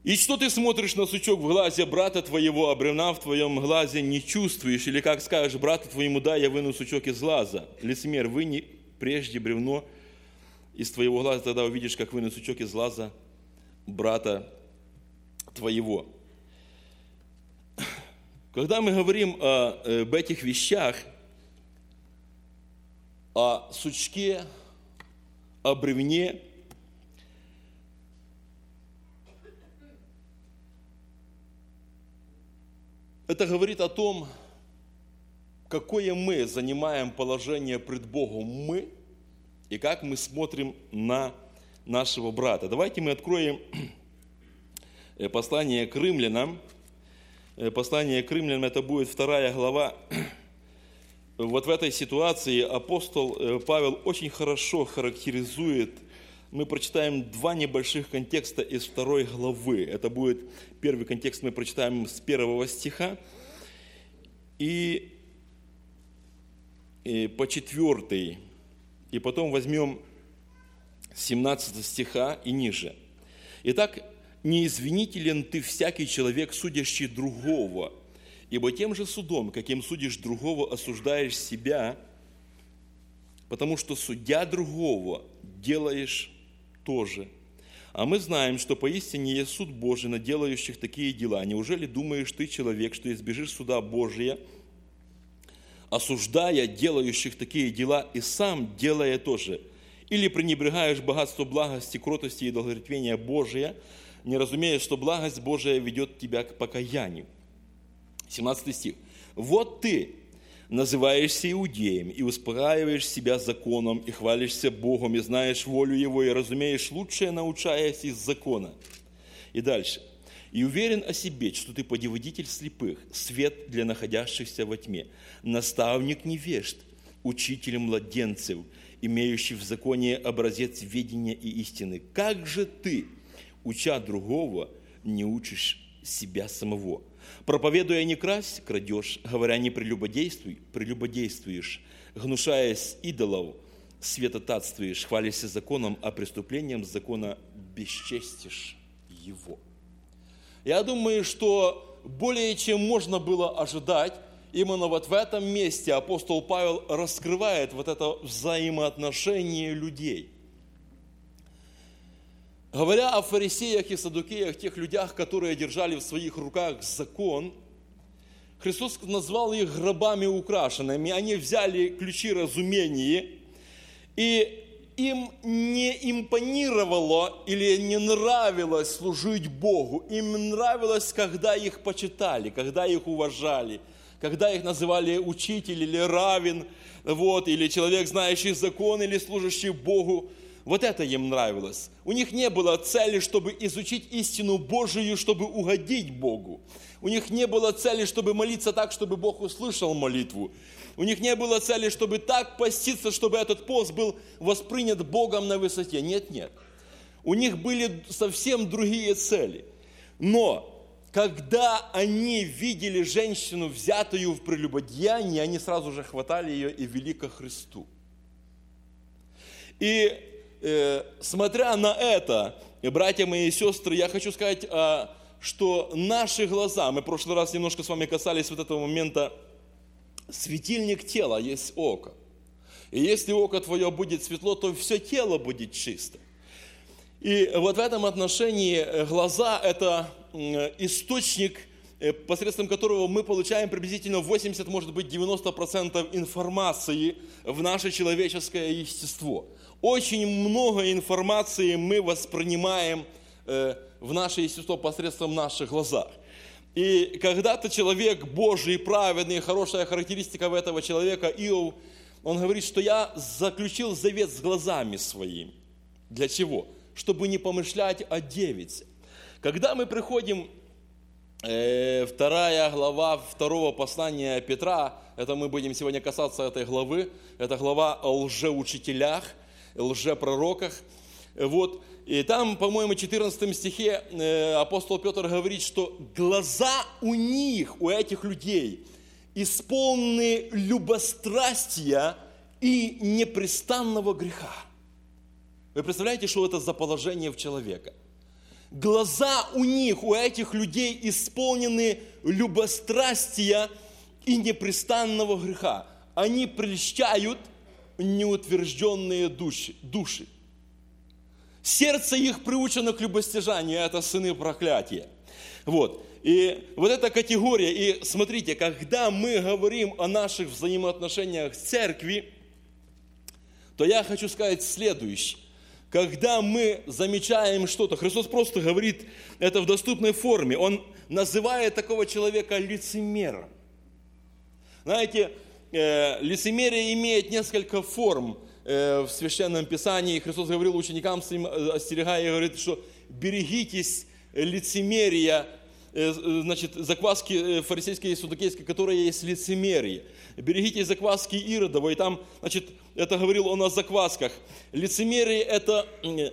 И что ты смотришь на сучок в глазе брата твоего, а бревна в твоем глазе не чувствуешь? Или как скажешь брату твоему, да, я выну сучок из глаза. Лицемер, выни прежде бревно из твоего глаза, тогда увидишь, как выну сучок из глаза брата твоего. Когда мы говорим об этих вещах, о сучке, о бревне, это говорит о том, какое мы занимаем положение пред Богом мы и как мы смотрим на нашего брата. Давайте мы откроем послание к римлянам. Послание к римлянам, это будет 2 глава. Вот в этой ситуации апостол Павел очень хорошо характеризует. Мы прочитаем 2 небольших контекста из 2 главы. Это будет первый контекст, мы прочитаем с 1 стиха и по 4, и потом возьмем 17 стиха и ниже. Итак, не извинителен ты всякий человек, судящий другого, ибо тем же судом, каким судишь другого, осуждаешь себя, потому что судя другого делаешь тоже. А мы знаем, что поистине есть суд Божий над делающих такие дела. Неужели думаешь ты, человек, что избежишь суда Божия, осуждая делающих такие дела и сам делая тоже? Или пренебрегаешь богатство благости, кротости и долготерпения Божия, не разумея, что благость Божия ведет тебя к покаянию? 17 стих. Вот ты называешься иудеем и успокаиваешь себя законом, и хвалишься Богом, и знаешь волю Его, и разумеешь лучшее, научаясь из закона. И дальше. И уверен о себе, что ты путеводитель слепых, свет для находящихся во тьме, наставник невежд, учитель младенцев, имеющий в законе образец ведения и истины. Как же ты, уча другого, не учишь себя самого? Проповедуя не красть, крадешь, говоря не прелюбодействуй, прелюбодействуешь, гнушаясь идолов, святотатствуешь, хвалишься законом, а преступлением закона бесчестишь его. Я думаю, что более чем можно было ожидать, именно вот в этом месте апостол Павел раскрывает вот это взаимоотношение людей. Говоря о фарисеях и саддукеях, тех людях, которые держали в своих руках закон, Христос назвал их гробами украшенными. Они взяли ключи разумения, и им не импонировало или не нравилось служить Богу. Им нравилось, когда их почитали, когда их уважали, когда их называли учитель или раввин, или человек, знающий закон, или служащий Богу. Вот это им нравилось. У них не было цели, чтобы изучить истину Божию, чтобы угодить Богу. У них не было цели, чтобы молиться так, чтобы Бог услышал молитву. У них не было цели, чтобы так поститься, чтобы этот пост был воспринят Богом на высоте. Нет. У них были совсем другие цели. Но когда они видели женщину, взятую в прелюбодеянии, они сразу же хватали ее и вели ко Христу. И смотря на это, братья мои и сестры, я хочу сказать, что наши глаза, мы в прошлый раз немножко с вами касались вот этого момента, светильник тела есть око. И если око твое будет светло, то все тело будет чисто. И вот в этом отношении глаза – это источник, посредством которого мы получаем приблизительно 80, может быть, 90% информации в наше человеческое естество. Очень много информации мы воспринимаем в наше естество посредством наших глаз. И когда-то человек Божий, праведный, хорошая характеристика в этого человека, Иов, он говорит, что я заключил завет с глазами своими. Для чего? Чтобы не помышлять о девице. Когда мы приходим, 2 глава 2 послания Петра, это мы будем сегодня касаться этой главы, это глава о лжеучителях, лжепророках. И там, по-моему, в 14 стихе апостол Петр говорит, что глаза у них, у этих людей, исполнены любострастия и непрестанного греха. Вы представляете, что это за положение в человека? Глаза у них, у этих людей исполнены любострастия и непрестанного греха. Они прельщают неутвержденные души. Сердце их приучено к любостяжанию, это сыны проклятия. Вот. И вот эта категория, и смотрите, когда мы говорим о наших взаимоотношениях с церковью, то я хочу сказать следующее. Когда мы замечаем что-то, Христос просто говорит это в доступной форме. Он называет такого человека лицемером. Знаете, лицемерие имеет несколько форм в Священном Писании. Христос говорил ученикам своим, остерегая, говорит, что берегитесь лицемерия, значит, закваски фарисейской и саддукейской, которая есть лицемерие. Берегитесь закваски Иродова, и там, значит, это говорил он о заквасках. Лицемерие – это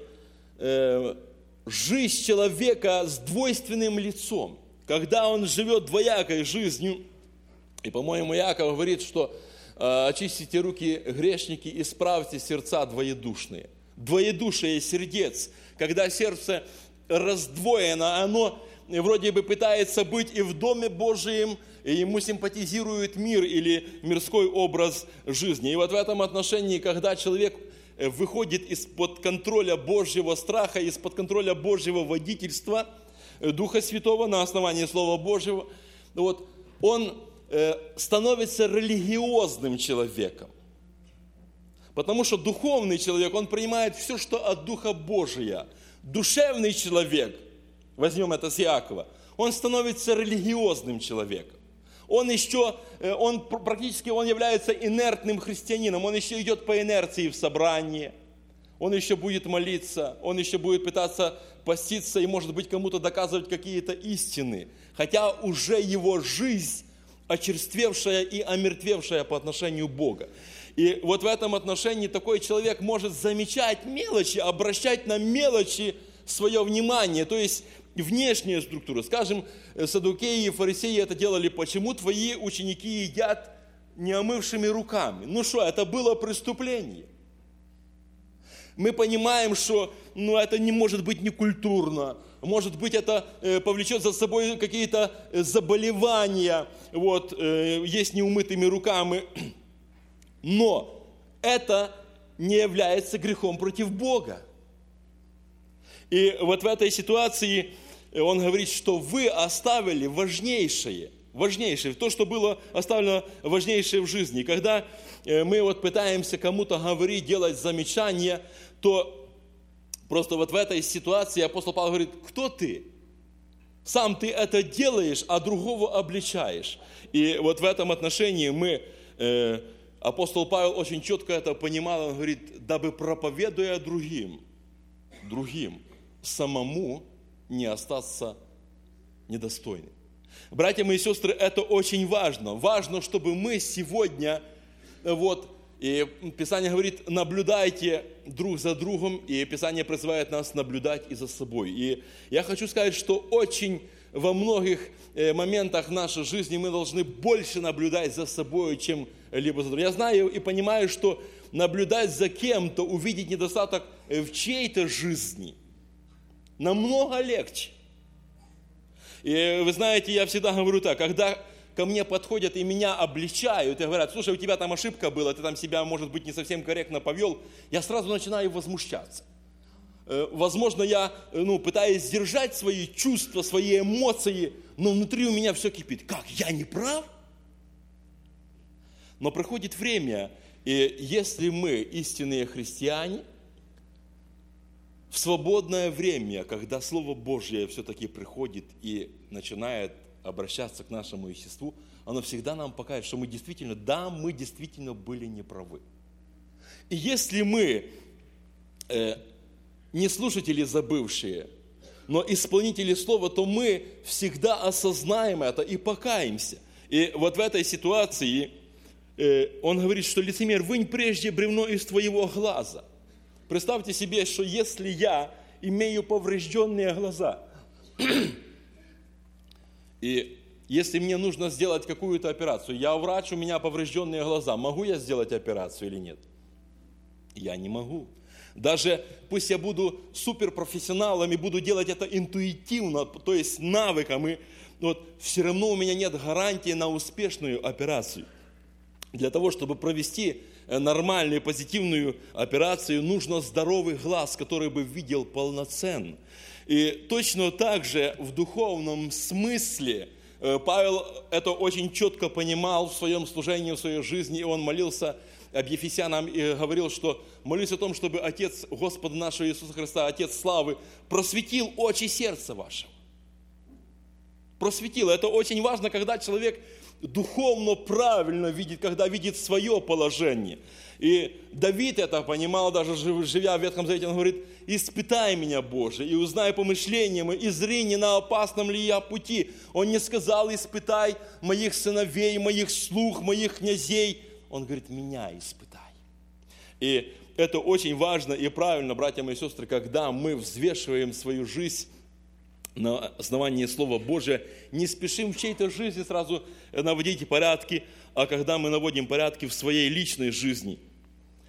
жизнь человека с двойственным лицом, когда он живет двоякой жизнью. И, по-моему, Иаков говорит, что очистите руки грешники, исправьте сердца двоедушные. Двоедушие сердец, когда сердце раздвоено, оно вроде бы пытается быть и в Доме Божьем, и ему симпатизирует мир или мирской образ жизни. И вот в этом отношении, когда человек выходит из-под контроля Божьего страха, из-под контроля Божьего водительства, Духа Святого на основании Слова Божьего, вот, он становится религиозным человеком. Потому что духовный человек, он принимает все, что от Духа Божия. Душевный человек, возьмем это с Иакова, он становится религиозным человеком. Он практически является инертным христианином, он еще идет по инерции в собрание, он еще будет молиться, он еще будет пытаться поститься и, может быть, кому-то доказывать какие-то истины, хотя уже его жизнь очерствевшая и омертвевшая по отношению к Богу. И вот в этом отношении такой человек может замечать мелочи, обращать на мелочи свое внимание, то есть внешняя структура. Скажем, саддукеи и фарисеи это делали. Почему твои ученики едят неомывшими руками? Ну что, это было преступление. Мы понимаем, что это не может быть некультурно. Может быть, это повлечет за собой какие-то заболевания, есть неумытыми руками. Но это не является грехом против Бога. И вот в этой ситуации он говорит, что вы оставили важнейшее, то, что было оставлено важнейшее в жизни. Когда мы пытаемся кому-то говорить, делать замечания, то просто вот в этой ситуации апостол Павел говорит, кто ты? Сам ты это делаешь, а другого обличаешь. И вот в этом отношении апостол Павел очень четко это понимал, он говорит, дабы проповедуя другим, самому не остаться недостойным. Братья мои и сестры, это очень важно. Важно, чтобы мы сегодня, и Писание говорит, наблюдайте друг за другом, и Писание призывает нас наблюдать и за собой. И я хочу сказать, что очень во многих моментах нашей жизни мы должны больше наблюдать за собой, чем либо за другим. Я знаю и понимаю, что наблюдать за кем-то, увидеть недостаток в чьей-то жизни намного легче. И вы знаете, я всегда говорю так, когда ко мне подходят и меня обличают, и говорят, слушай, у тебя там ошибка была, ты там себя, может быть, не совсем корректно повел, я сразу начинаю возмущаться. Возможно, я пытаюсь сдержать свои чувства, свои эмоции, но внутри у меня все кипит. Как, я не прав? Но проходит время, и если мы истинные христиане, в свободное время, когда Слово Божье все-таки приходит и начинает обращаться к нашему естеству, оно всегда нам покажет, что мы действительно были неправы. И если мы не слушатели забывшие, но исполнители Слова, то мы всегда осознаем это и покаемся. И вот в этой ситуации он говорит, что лицемер, вынь прежде бревно из твоего глаза. Представьте себе, что если я имею поврежденные глаза, и если мне нужно сделать какую-то операцию, я врач, у меня поврежденные глаза, могу я сделать операцию или нет? Я не могу. Даже пусть я буду суперпрофессионалом и буду делать это интуитивно, то есть навыком, все равно у меня нет гарантии на успешную операцию. Для того, чтобы провести нормальную, позитивную операцию, нужно здоровый глаз, который бы видел полноценно. И точно так же в духовном смысле Павел это очень четко понимал в своем служении, в своей жизни, и он молился об Ефесянам и говорил, что молюсь о том, чтобы Отец Господа нашего Иисуса Христа, Отец славы, просветил очи сердца вашего. Просветил. Это очень важно, когда человек духовно правильно видит, когда видит свое положение. И Давид это понимал, даже живя в Ветхом Завете, он говорит: «Испытай меня, Боже, и узнай помышления мои, и зри, не на опасном ли я пути». Он не сказал: «Испытай моих сыновей, моих слуг, моих князей». Он говорит: «Меня испытай». И это очень важно и правильно, братья мои сестры, когда мы взвешиваем свою жизнь на основании Слова Божия, не спешим в чьей-то жизни сразу наводить порядки, а когда мы наводим порядки в своей личной жизни.